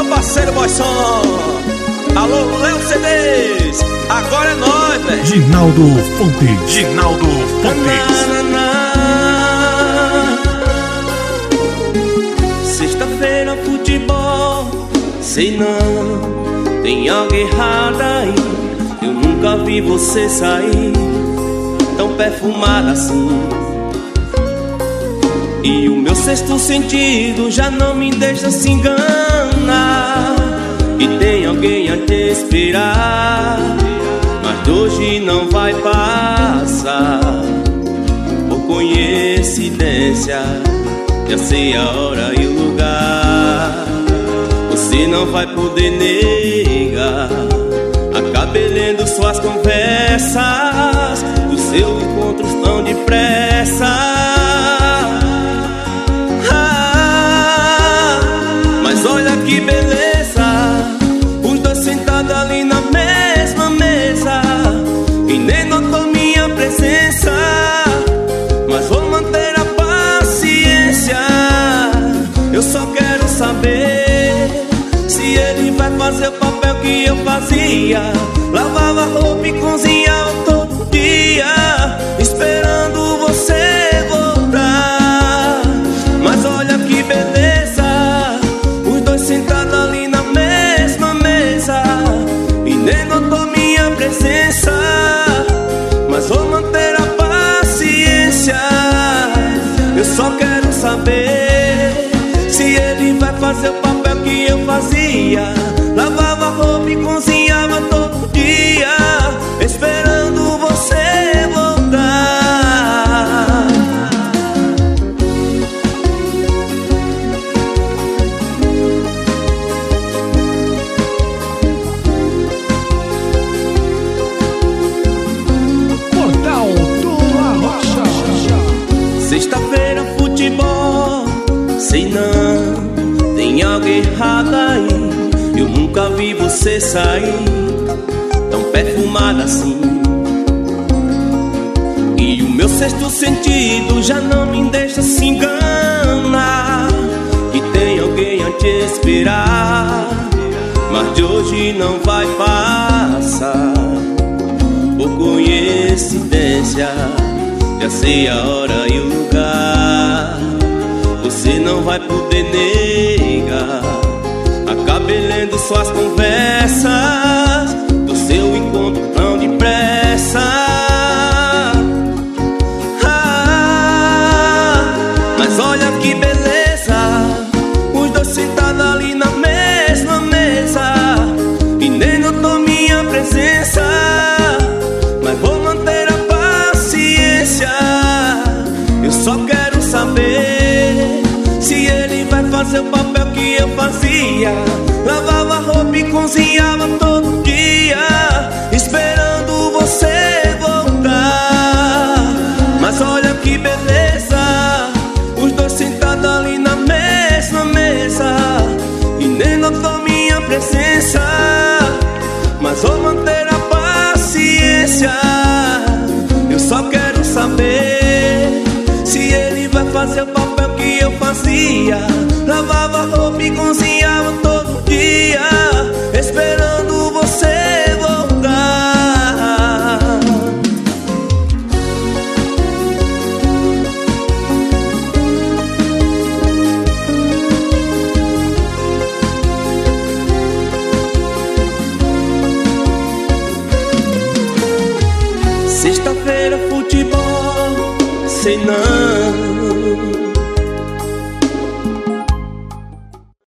parceiro Boyson. Alô, Léo CDs, agora é nóis, velho. Ginaldo Fontes. Ginaldo Fontes. Sexta-feira, futebol, sei não, tem algo errado aí. Eu nunca vi você sair tão perfumada assim. E o meu sexto sentido já não me deixa se enganar. E tem alguém a te esperar, mas hoje não vai passar. Por coincidência, já sei a hora e o lugar. Você não vai poder negar. Acabei lendo suas conversas, o seu encontro tão depressa. Mas olha que beleza, os dois sentados ali na mesma mesa. E nem notou minha presença, mas vou manter a paciência. Eu só quero saber se ele vai fazer o papel que eu fazia. Lavava roupa e cozinhava todo dia, esperando você voltar. Mas olha que beleza, os dois sentados ali na mesma mesa. E nem notou minha presença, mas vou manter a paciência. Eu só quero saber se ele vai fazer o papel que eu fazia. Lavava roupa e cozinhava todo dia, esperando você voltar. Portal do Arrocha. Sexta-feira, futebol, sei não, tem algo errado aí. Eu nunca vi você sair tão perfumada assim. E o meu sexto sentido já não me deixa se enganar. Que tem alguém a te esperar, mas de hoje não vai passar. Por coincidência, já sei a hora e o lugar. Você não vai poder negar. Acabei lendo suas conversas, do seu encontro tão depressa. Mas olha que beleza, os dois sentados ali na mesma mesa. E nem notou minha presença, mas vou manter a paciência. Eu só quero saber se ele vai fazer o papel que eu fazia. Lavava roupa e cozinhava todo dia, esperando você voltar. Mas olha que beleza, os dois sentados ali na mesma mesa. E nem notou minha presença, mas vou manter a paciência. Eu só quero saber se ele vai fazer o papel que eu fazia. Lavava roupa e cozinhava todo dia, esperando você voltar. Sexta-feira, futebol, sei não,